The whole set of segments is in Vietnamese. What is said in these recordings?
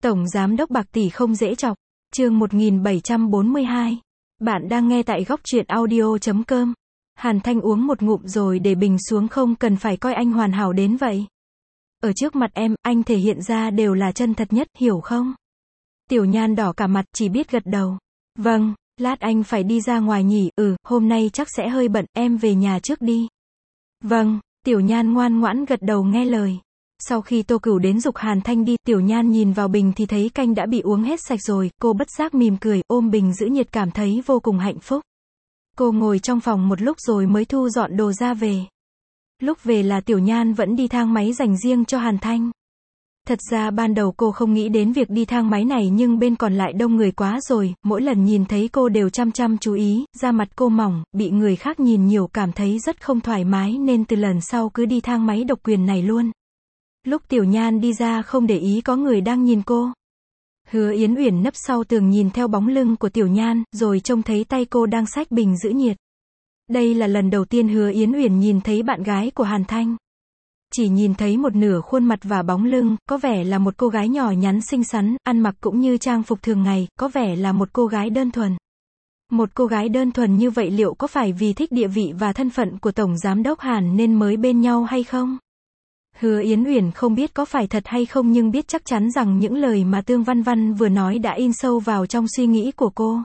Tổng Giám đốc bạc tỷ không dễ chọc. Chương 1742. Bạn đang nghe tại góc truyện audio.com. Hàn Thanh uống một ngụm rồi để bình xuống, không cần phải coi anh hoàn hảo đến vậy. Ở trước mặt em, anh thể hiện ra đều là chân thật nhất, hiểu không? Tiểu Nhan đỏ cả mặt, chỉ biết gật đầu. Vâng, lát anh phải đi ra ngoài nhỉ, hôm nay chắc sẽ hơi bận, em về nhà trước đi. Vâng, Tiểu Nhan ngoan ngoãn gật đầu nghe lời. Sau khi Tô Cửu đến giục Hàn Thanh đi, Tiểu Nhan nhìn vào bình thì thấy canh đã bị uống hết sạch rồi, cô bất giác mỉm cười, ôm bình giữ nhiệt cảm thấy vô cùng hạnh phúc. Cô ngồi trong phòng một lúc rồi mới thu dọn đồ ra về. Lúc về là Tiểu Nhan vẫn đi thang máy dành riêng cho Hàn Thanh. Thật ra ban đầu cô không nghĩ đến việc đi thang máy này, nhưng bên còn lại đông người quá rồi, mỗi lần nhìn thấy cô đều chăm chăm chú ý, da mặt cô mỏng, bị người khác nhìn nhiều cảm thấy rất không thoải mái nên từ lần sau cứ đi thang máy độc quyền này luôn. Lúc Tiểu Nhan đi ra không để ý có người đang nhìn cô. Hứa Yến Uyển nấp sau tường nhìn theo bóng lưng của Tiểu Nhan, rồi trông thấy tay cô đang xách bình giữ nhiệt. Đây là lần đầu tiên Hứa Yến Uyển nhìn thấy bạn gái của Hàn Thanh. Chỉ nhìn thấy một nửa khuôn mặt và bóng lưng, có vẻ là một cô gái nhỏ nhắn xinh xắn, ăn mặc cũng như trang phục thường ngày, có vẻ là một cô gái đơn thuần. Một cô gái đơn thuần như vậy liệu có phải vì thích địa vị và thân phận của Tổng Giám đốc Hàn nên mới bên nhau hay không? Hứa Yến Uyển không biết có phải thật hay không, nhưng biết chắc chắn rằng những lời mà Tương Văn Văn vừa nói đã in sâu vào trong suy nghĩ của cô.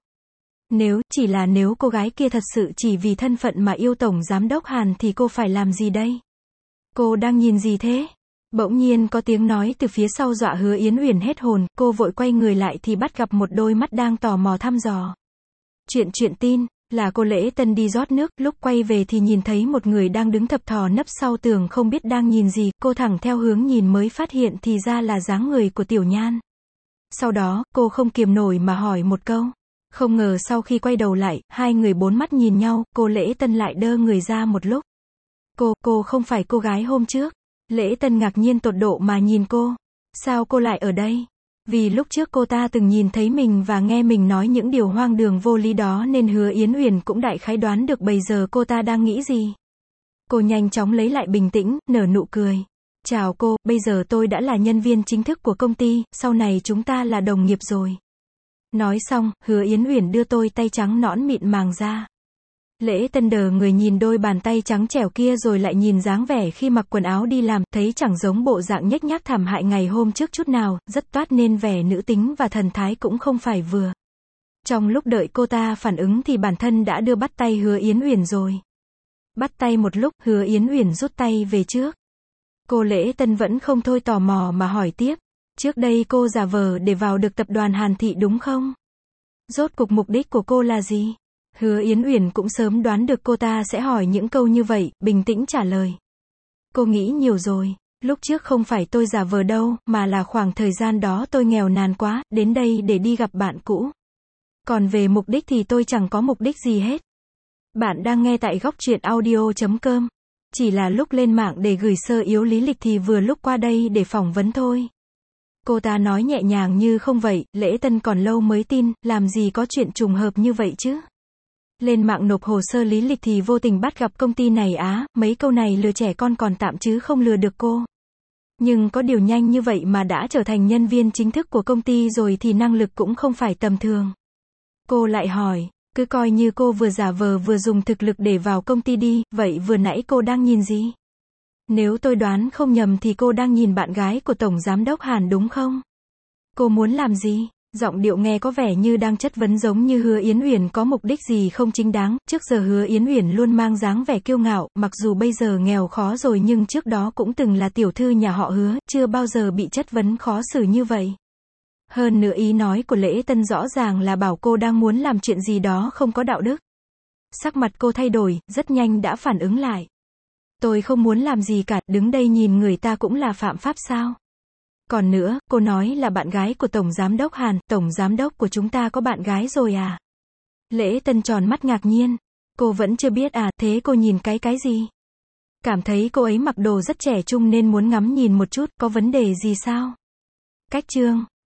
Nếu cô gái kia thật sự chỉ vì thân phận mà yêu Tổng Giám đốc Hàn thì cô phải làm gì đây? Cô đang nhìn gì thế? Bỗng nhiên có tiếng nói từ phía sau dọa Hứa Yến Uyển hết hồn, cô vội quay người lại thì bắt gặp một đôi mắt đang tò mò thăm dò. Chuyện tin, là cô Lễ Tân đi rót nước, lúc quay về thì nhìn thấy một người đang đứng thập thò nấp sau tường không biết đang nhìn gì, cô thẳng theo hướng nhìn mới phát hiện thì ra là dáng người của Tiểu Nhan. Sau đó, cô không kiềm nổi mà hỏi một câu. Không ngờ sau khi quay đầu lại, hai người bốn mắt nhìn nhau, cô Lễ Tân lại đơ người ra một lúc. Cô không phải cô gái hôm trước. Lễ Tân ngạc nhiên tột độ mà nhìn cô. Sao cô lại ở đây? Vì lúc trước cô ta từng nhìn thấy mình và nghe mình nói những điều hoang đường vô lý đó nên Hứa Yến Uyển cũng đại khái đoán được bây giờ cô ta đang nghĩ gì. Cô nhanh chóng lấy lại bình tĩnh, nở nụ cười. Chào cô, bây giờ tôi đã là nhân viên chính thức của công ty, sau này chúng ta là đồng nghiệp rồi. Nói xong, Hứa Yến Uyển đưa tôi tay trắng nõn mịn màng ra. Lễ Tân đờ người nhìn đôi bàn tay trắng trẻo kia rồi lại nhìn dáng vẻ khi mặc quần áo đi làm, thấy chẳng giống bộ dạng nhếch nhác thảm hại ngày hôm trước chút nào, rất toát nên vẻ nữ tính và thần thái cũng không phải vừa. Trong lúc đợi cô ta phản ứng thì bản thân đã đưa bắt tay Hứa Yến Uyển rồi. Bắt tay một lúc, Hứa Yến Uyển rút tay về trước. Cô Lễ Tân vẫn không thôi tò mò mà hỏi tiếp. Trước đây cô giả vờ để vào được tập đoàn Hàn Thị đúng không? Rốt cuộc mục đích của cô là gì? Hứa Yến Uyển cũng sớm đoán được cô ta sẽ hỏi những câu như vậy, bình tĩnh trả lời. Cô nghĩ nhiều rồi, lúc trước không phải tôi giả vờ đâu, mà là khoảng thời gian đó tôi nghèo nàn quá, đến đây để đi gặp bạn cũ. Còn về mục đích thì tôi chẳng có mục đích gì hết. Bạn đang nghe tại góc truyện audio.com. Chỉ là lúc lên mạng để gửi sơ yếu lý lịch thì vừa lúc qua đây để phỏng vấn thôi. Cô ta nói nhẹ nhàng như không vậy, Lễ Tân còn lâu mới tin, làm gì có chuyện trùng hợp như vậy chứ. Lên mạng nộp hồ sơ lý lịch thì vô tình bắt gặp công ty này á, mấy câu này lừa trẻ con còn tạm chứ không lừa được cô. Nhưng có điều nhanh như vậy mà đã trở thành nhân viên chính thức của công ty rồi thì năng lực cũng không phải tầm thường. Cô lại hỏi, cứ coi như cô vừa giả vờ vừa dùng thực lực để vào công ty đi, vậy vừa nãy cô đang nhìn gì? Nếu tôi đoán không nhầm thì cô đang nhìn bạn gái của Tổng Giám đốc Hàn đúng không? Cô muốn làm gì? Giọng điệu nghe có vẻ như đang chất vấn, giống như Hứa Yến Uyển có mục đích gì không chính đáng. Trước giờ Hứa Yến Uyển luôn mang dáng vẻ kiêu ngạo, mặc dù bây giờ nghèo khó rồi nhưng trước đó cũng từng là tiểu thư nhà họ Hứa, chưa bao giờ bị chất vấn khó xử như vậy. Hơn nữa ý nói của Lễ Tân rõ ràng là bảo cô đang muốn làm chuyện gì đó không có đạo đức. Sắc mặt cô thay đổi, rất nhanh đã phản ứng lại. Tôi không muốn làm gì cả, đứng đây nhìn người ta cũng là phạm pháp sao? Còn nữa, cô nói là bạn gái của Tổng Giám đốc Hàn, Tổng Giám đốc của chúng ta có bạn gái rồi à? Lễ Tân tròn mắt ngạc nhiên. Cô vẫn chưa biết à, thế cô nhìn cái gì? Cảm thấy cô ấy mặc đồ rất trẻ trung nên muốn ngắm nhìn một chút, có vấn đề gì sao? Cách chương.